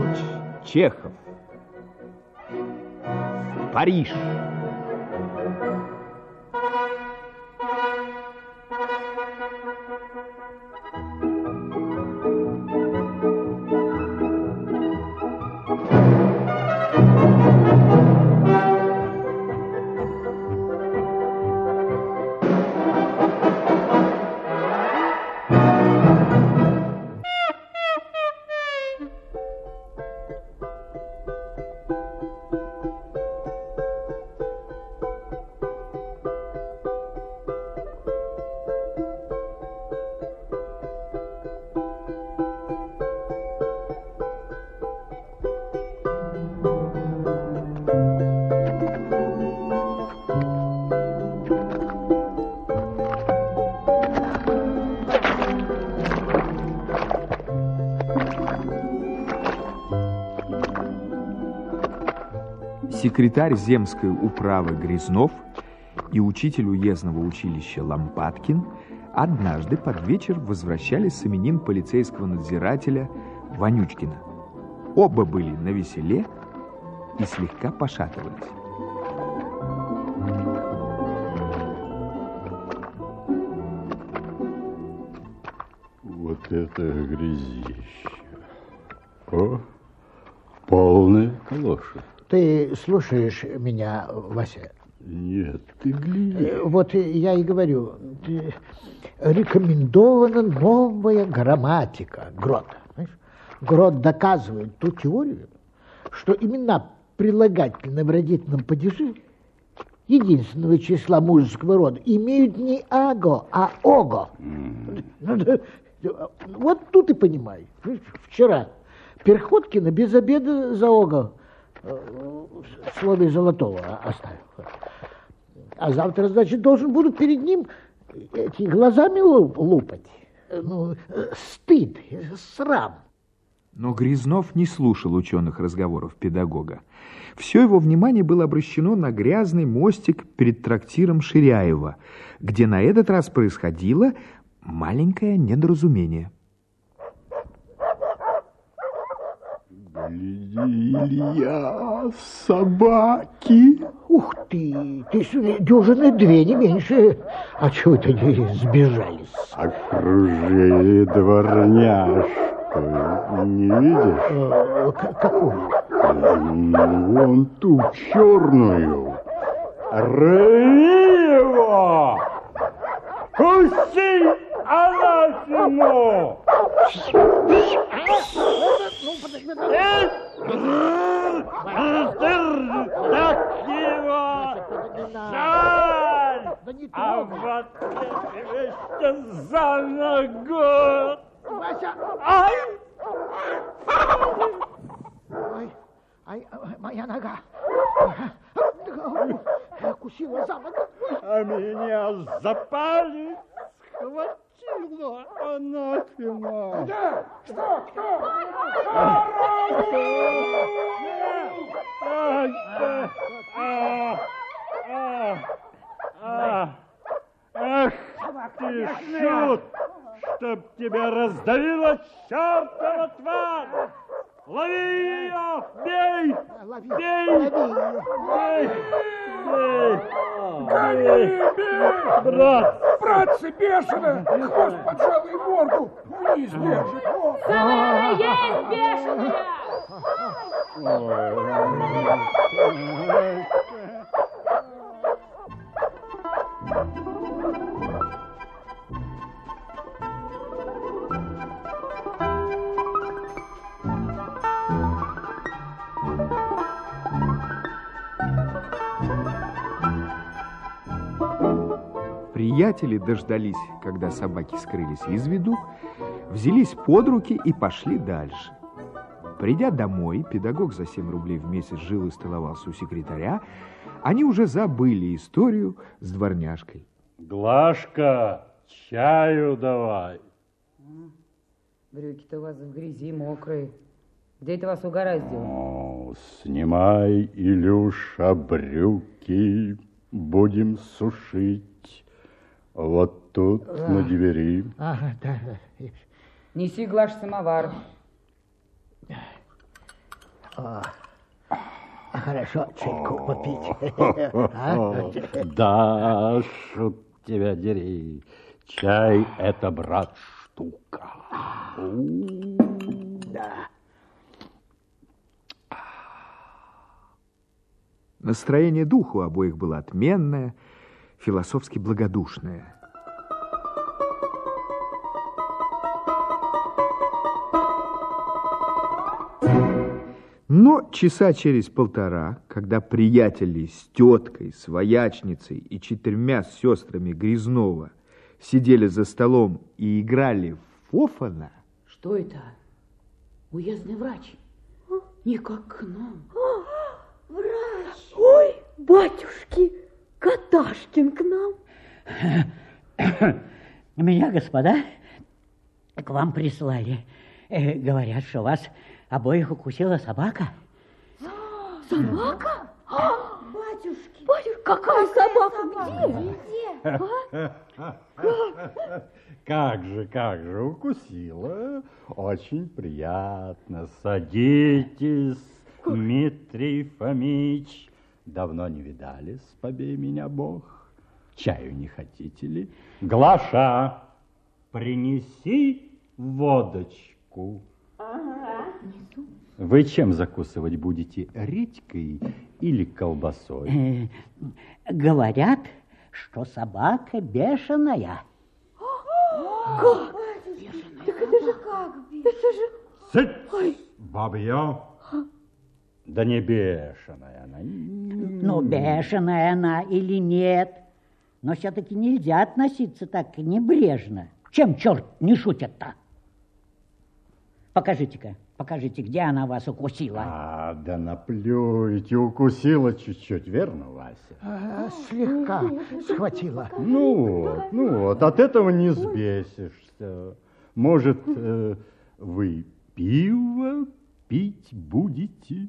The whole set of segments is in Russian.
Михайлович Чехов. Париж. Секретарь земской управы Грязнов и учитель уездного училища Лампадкин однажды под вечер возвращались с именин полицейского надзирателя Вонючкина. Оба были навеселе и слегка пошатывались. Вот это грязище. О, полная калоша. Ты слушаешь меня, Вася? Нет, ты гляди. Вот я и говорю, рекомендована новая грамматика Грота. Грот доказывает ту теорию, что имена прилагательные в родительном падеже единственного числа мужеского рода имеют не аго, а ого. Вот тут и понимай. Вчера Перходкина без обеда за ого в слове золотого оставил. А завтра, значит, должен буду перед ним эти глазами лупать. Ну, стыд, срам. Но Грязнов не слушал ученых разговоров педагога. Все его внимание было обращено на грязный мостик перед трактиром Ширяева, где на этот раз происходило маленькое недоразумение. Гляди, Илья, собаки. Ух ты, дюжины две, не меньше. А чего это они сбежались? Окружили дворняжку. Не видишь? Какую? Вон ту черную. Рви его! Пусти анафему! Так его! Жаль! А вот тебе за ногу! Вася! Ай! Ай, моя нога! Кусила за ногу! А меня за палец схватила анафема! Да, что? Ах ты, шут! Чтоб тебя раздавила чертова тварь! Лови ее! Бей! Бей! Бей! Брат! Братцы, бешено! Хвост поджал и морду вниз держит! Самая есть бешеная! Приятели дождались, когда собаки скрылись из виду, взялись под руки и пошли дальше. Придя домой, педагог за 7 рублей в месяц жил и столовался у секретаря, они уже забыли историю с дворняжкой. Глашка, чаю давай. Брюки-то у вас в грязи мокрые. Где это вас угораздило? О, снимай, Илюша, брюки, будем сушить. Вот тут, на двери. Ага, да. Неси, Глаш, самовар. Хорошо, чайку попить. Да, шут тебя дери. Чай — это, брат, штука. Да. Настроение духа у обоих было отменное, философски благодушное. Но часа через полтора, когда приятели с теткой, с воячницей и 4 сестрами Грязнова сидели за столом и играли в фофана... Что это? Уездный врач. Никак к нам. Врач! Ой, батюшки, Каташкин к нам. Меня, господа, к вам прислали. Говорят, что вас обоих укусила собака. Собака? Батюшки! Батюшки, какая собака? Где? Как же, укусила. Очень приятно. Садитесь, Дмитрий Фомич. Давно не видались, побей меня Бог. Чаю не хотите ли? Глаша, принеси водочку. Вы чем закусывать будете? Редькой или колбасой? Говорят, что собака бешеная. Как? Так это же как? Это же... Цыть, бабье. Да не бешеная она. Ну, бешеная она или нет, но все-таки нельзя относиться так небрежно. Чем черт не шутит-то? Покажите-ка, покажите, где она вас укусила. Да наплюйте, укусила чуть-чуть, верно, Вася? Слегка схватила. Ну вот, от этого не сбесишься. Может, вы пиво пить будете?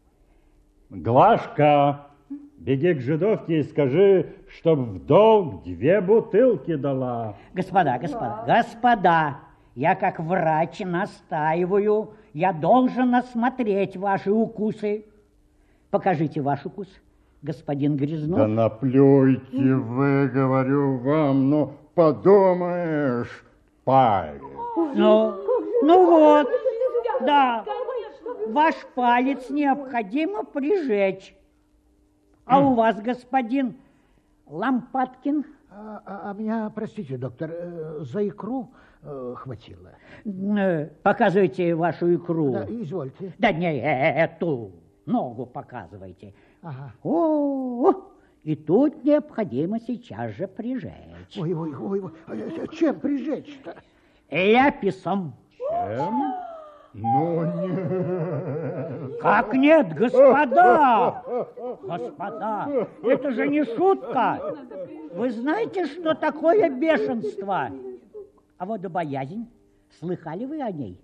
Глашка, беги к жидовке и скажи, чтоб в долг 2 бутылки дала. Господа, я как врач настаиваю, я должен осмотреть ваши укусы. Покажите ваш укус, господин Грязнов. Да наплюйте вы, говорю вам, ну подумаешь, палец. Ну вот, да, ваш палец необходимо прижечь. А у вас, господин Лампадкин? А меня, простите, доктор, за икру хватило. Показывайте вашу икру. Да, извольте. Да не эту, ногу показывайте. Ага. И тут необходимо сейчас же прижечь. Ой, чем прижечь-то? Ляписом. Чем? Ну, нет. Как нет, господа? Господа, это же не шутка. Вы знаете, что такое бешенство? А водобоязнь, слыхали вы о ней?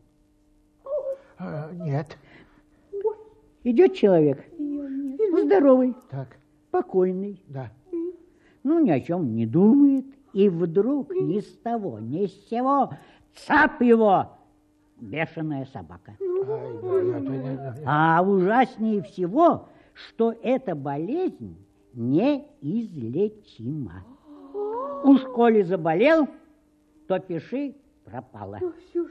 Нет. Идет человек, здоровый, Так, спокойный, да. ну ни о чем не думает, и вдруг ни с того, ни с сего цап его бешеная собака. А ужаснее всего, что эта болезнь неизлечима. Уж коли заболел, то пиши пропало.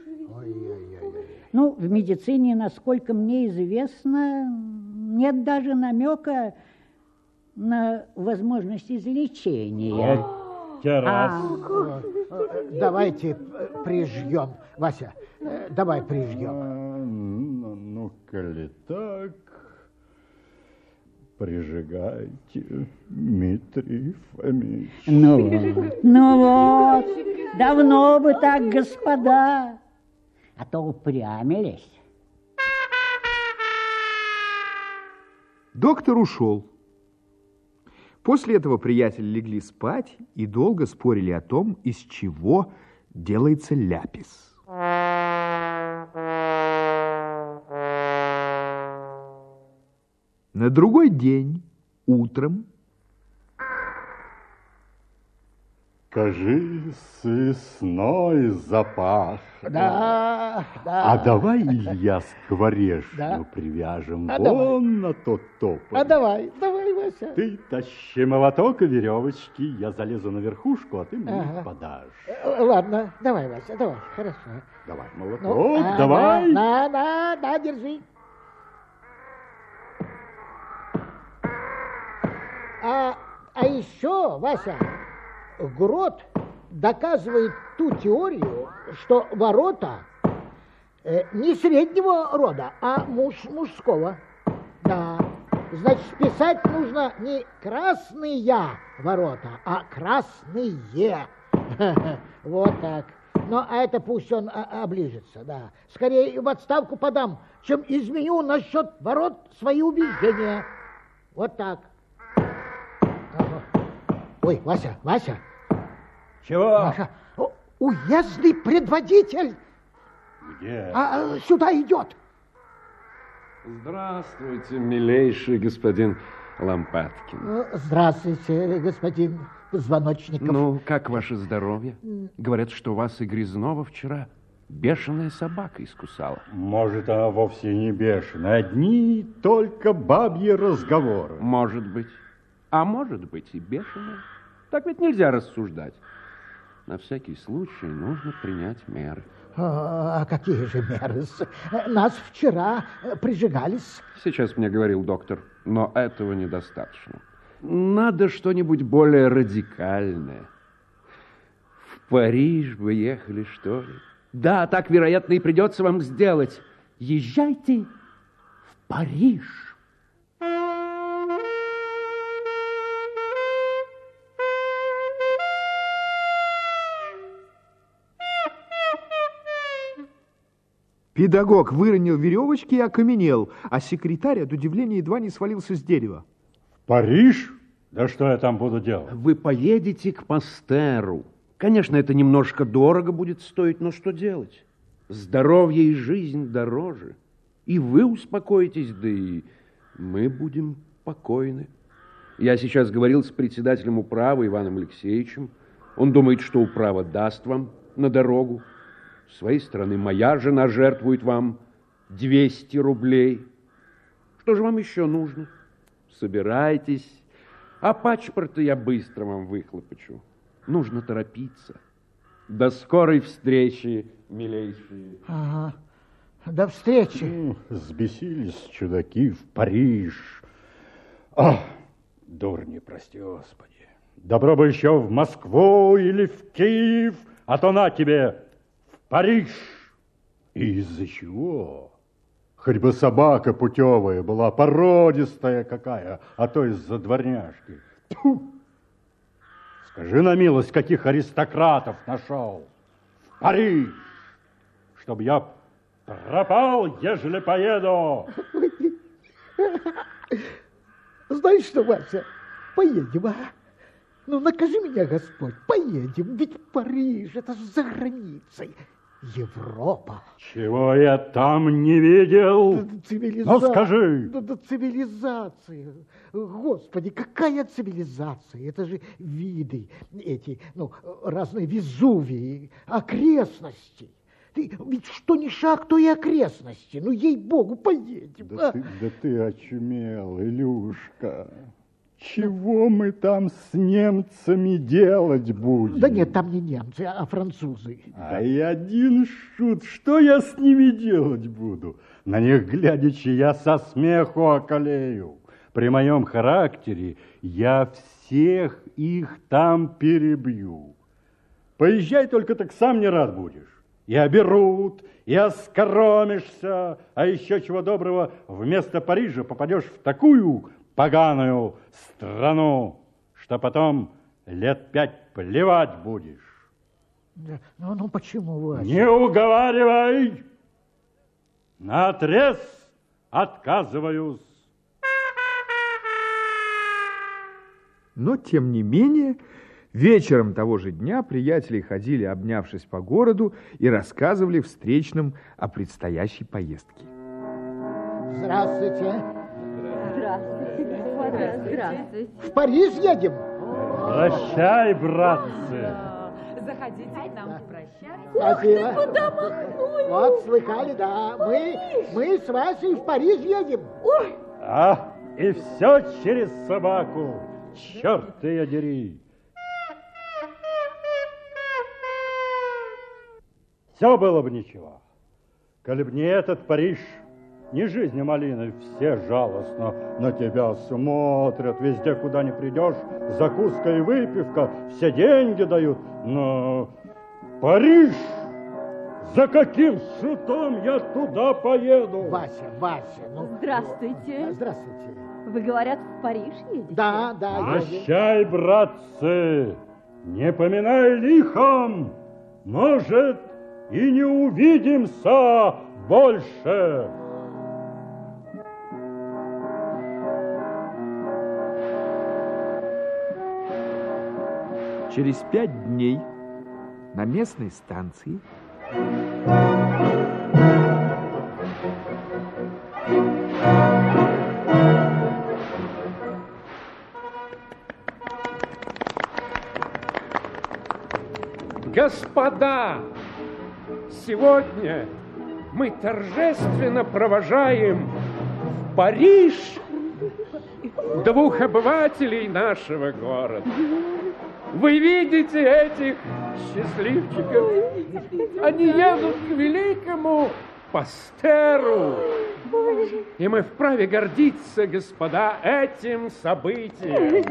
Ну, в медицине, насколько мне известно, нет даже намека на возможность излечения. Давайте прижьем. Вася, давай прижьем. Ну, коли так, прижигайте, Дмитрий Фомич. Ну вот, давно бы так, господа, а то упрямились. Доктор ушел. После этого приятели легли спать и долго спорили о том, из чего делается ляпис. На другой день, утром, Скажи, лесной запах. Да, да. А давай, Илья, скворечню привяжем вон на тот тополь. Давай, Вася. Ты тащи молоток и веревочки, я залезу на верхушку, а ты мне их подашь. Ладно, давай, Вася, давай, хорошо. Давай молоток, давай. На, держи. А еще, Вася, Грот доказывает ту теорию, что ворота не среднего рода, а мужского. Да, значит, писать нужно не красные ворота, а красные. Вот так. Ну, а это пусть он оближется, да. Скорее в отставку подам, чем изменю насчет ворот свои убеждения. Вот так. Ой, Вася. Чего? Вася, уездный предводитель. Где? Сюда идет. Здравствуйте, милейший господин Лампадкин. Здравствуйте, господин Позвоночников. Ну, как ваше здоровье? Говорят, что вас и Грязнова вчера бешеная собака искусала. Может, она вовсе не бешеная. Одни только бабьи разговоры. Может быть. А может быть и бешеная. Так ведь нельзя рассуждать. На всякий случай нужно принять меры. А какие же меры? Нас вчера прижигались. Сейчас мне говорил доктор, но этого недостаточно. Надо что-нибудь более радикальное. В Париж вы ехали, что ли? Да, так, вероятно, и придется вам сделать. Езжайте в Париж. Педагог выронил веревочки и окаменел, а секретарь от удивления едва не свалился с дерева. Париж? Да что я там буду делать? Вы поедете к Пастеру. Конечно, это немножко дорого будет стоить, но что делать? Здоровье и жизнь дороже. И вы успокоитесь, да и мы будем покойны. Я сейчас говорил с председателем управы Иваном Алексеевичем. Он думает, что управа даст вам на дорогу. С своей стороны, моя жена жертвует вам 200 рублей. Что же вам еще нужно? Собирайтесь. А паспорта я быстро вам выхлопочу. Нужно торопиться. До скорой встречи, милейшие. Ага. До встречи. Взбесились чудаки в Париж. Дурни, прости Господи. Добро бы еще в Москву или в Киев, а то на тебе в Париж. И из-за чего? Хоть бы собака путевая была, породистая какая, а то из-за дворняжки. Тьфу! Скажи на милость, каких аристократов нашел в Париж, чтобы я пропал, ежели поеду. Знаешь что, Вася, поедем, а? Ну, накажи меня, Господь, поедем, ведь Париж, это же за границей. Европа. Чего я там не видел? Цивилизация. Ну, скажи. Да, цивилизация. Господи, какая цивилизация? Это же виды эти, разные Везувии, окрестности. Ведь что ни шаг, то и окрестности. Ну, ей-богу, поедем. Да ты очумел, Илюшка. Чего мы там с немцами делать будем? Да нет, там не немцы, а французы. Ай, один шут, что я с ними делать буду? На них глядячи, я со смеху околею. При моем характере я всех их там перебью. Поезжай только, так сам не рад будешь. И оберут, и оскоромишься, а еще чего доброго, вместо Парижа попадешь в такую поганую страну, что потом лет 5 плевать будешь. Ну почему, Вася? Не уговаривай! Наотрез отказываюсь. Но, тем не менее, вечером того же дня приятели ходили, обнявшись по городу, и рассказывали встречным о предстоящей поездке. Здравствуйте. Здравствуйте, господа. Здравствуйте. В Париж едем? Прощай, братцы. Заходите к нам прощаться. Спасибо. Куда махнули? Вот, слыхали, да. Мы с Васей в Париж едем. Ой. А, и все через собаку. Черт ее дери. Все было бы ничего. Коли б не этот Париж, не жизнь малины, все жалостно на тебя смотрят. Везде, куда ни придешь, закуска и выпивка, все деньги дают. Но Париж, за каким шутом я туда поеду? Вася, ну... Здравствуйте. Здравствуйте. Вы, говорят, в Париж едете? Да. Прощай, братцы, не поминай лихом, может, и не увидимся больше. Через 5 дней на местной станции Господа, сегодня мы торжественно провожаем в Париж 2 обывателей нашего города. Вы видите этих счастливчиков? Они едут к великому Пастеру. И мы вправе гордиться, господа, этим событием.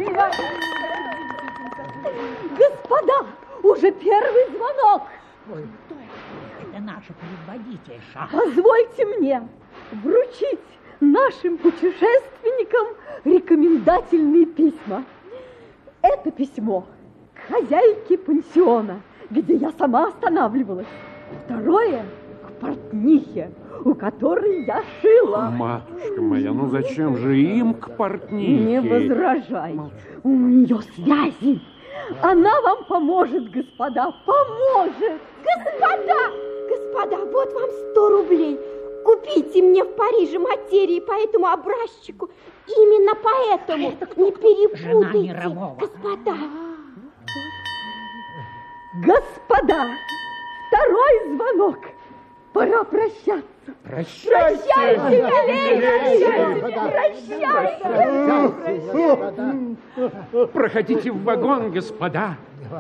Господа, уже первый звонок. Ой, кто это? Это наша предводительша. Позвольте мне вручить нашим путешественникам рекомендательные письма. Это письмо к хозяйке пансиона, где я сама останавливалась. Второе к портнихе, у которой я шила. Матушка моя, ну зачем же им к портнихе? Не возражай. У нее связи. Она вам поможет, господа, поможет. Господа, вот вам 100 рублей. Купите мне в Париже материи по этому образчику. Именно поэтому. Не перепутайте, господа. Господа, второй звонок. Пора прощаться. Прощайте, Прощайте. Проходите в вагон, господа.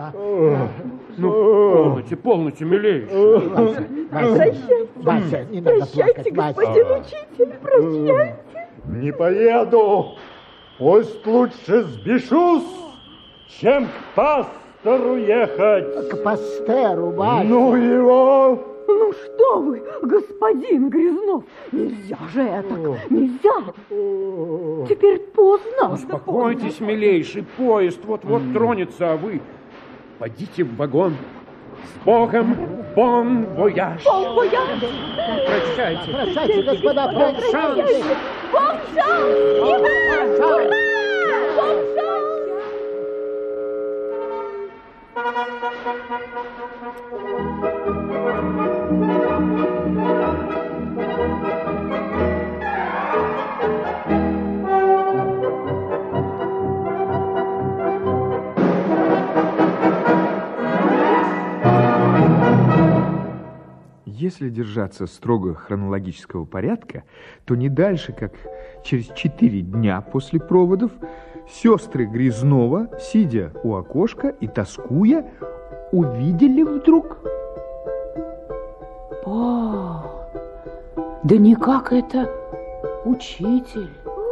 Ну, полноте, милейший. Вася, не надо Прощайте, плакать, господин учитель, прощайте. Не поеду. Пусть лучше сбешусь, чем к Пастеру ехать. К Пастеру, Вася. Ну его... Ну что вы, господин Грязнов, нельзя же это, нельзя. Теперь поздно. Успокойтесь, милейший, поезд вот-вот тронется, а вы пойдите в вагон. С Богом, бон вояж. Бон вояж. Прощайте. Прощайте, господа, прощайте. Бон шанс. Ура! Бон шанс. Если держаться строго хронологического порядка, то не дальше, как через 4 дня после проводов, сестры Грязнова, сидя у окошка и тоскуя, увидели вдруг... Да никак это учитель.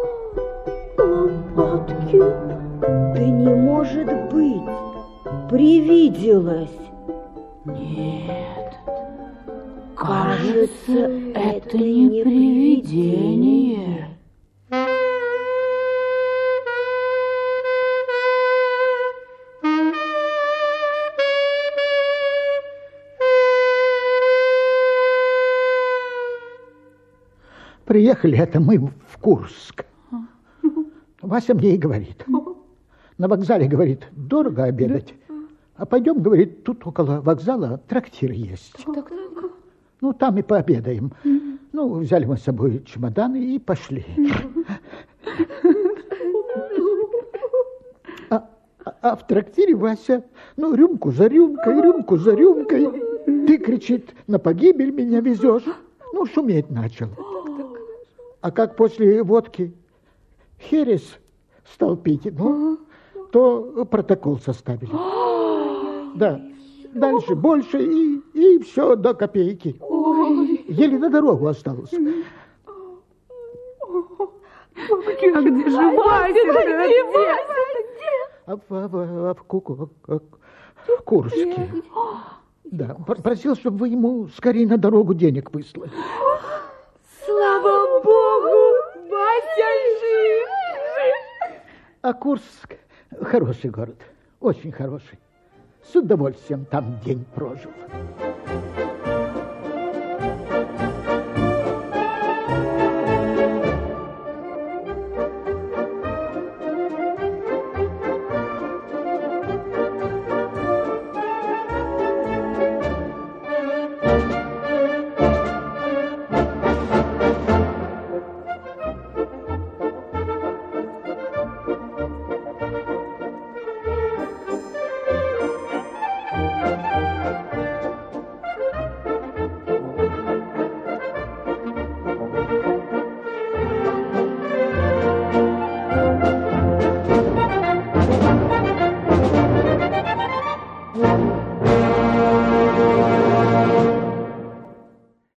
Лопатки, да не может быть, привиделось. Нет, кажется, это не привидение. Приехали это мы в Курск. Вася мне и говорит. На вокзале, говорит, дорого обедать. А пойдем, говорит, тут около вокзала трактир есть. Ну, там и пообедаем. Ну, взяли мы с собой чемоданы и пошли. А в трактире Вася, ну, рюмку за рюмкой. Ты, кричит, на погибель меня везешь. Ну, шуметь начал. А как после водки херес стал пить, ну, то протокол составили. Да, дальше больше и все до копейки. Еле на дорогу осталось. А где же Вася? В Курске. Да, просил, чтобы вы ему скорее на дорогу денег выслали. Слава Богу, Вася жив! А Курск хороший город, очень хороший. С удовольствием там день прожил.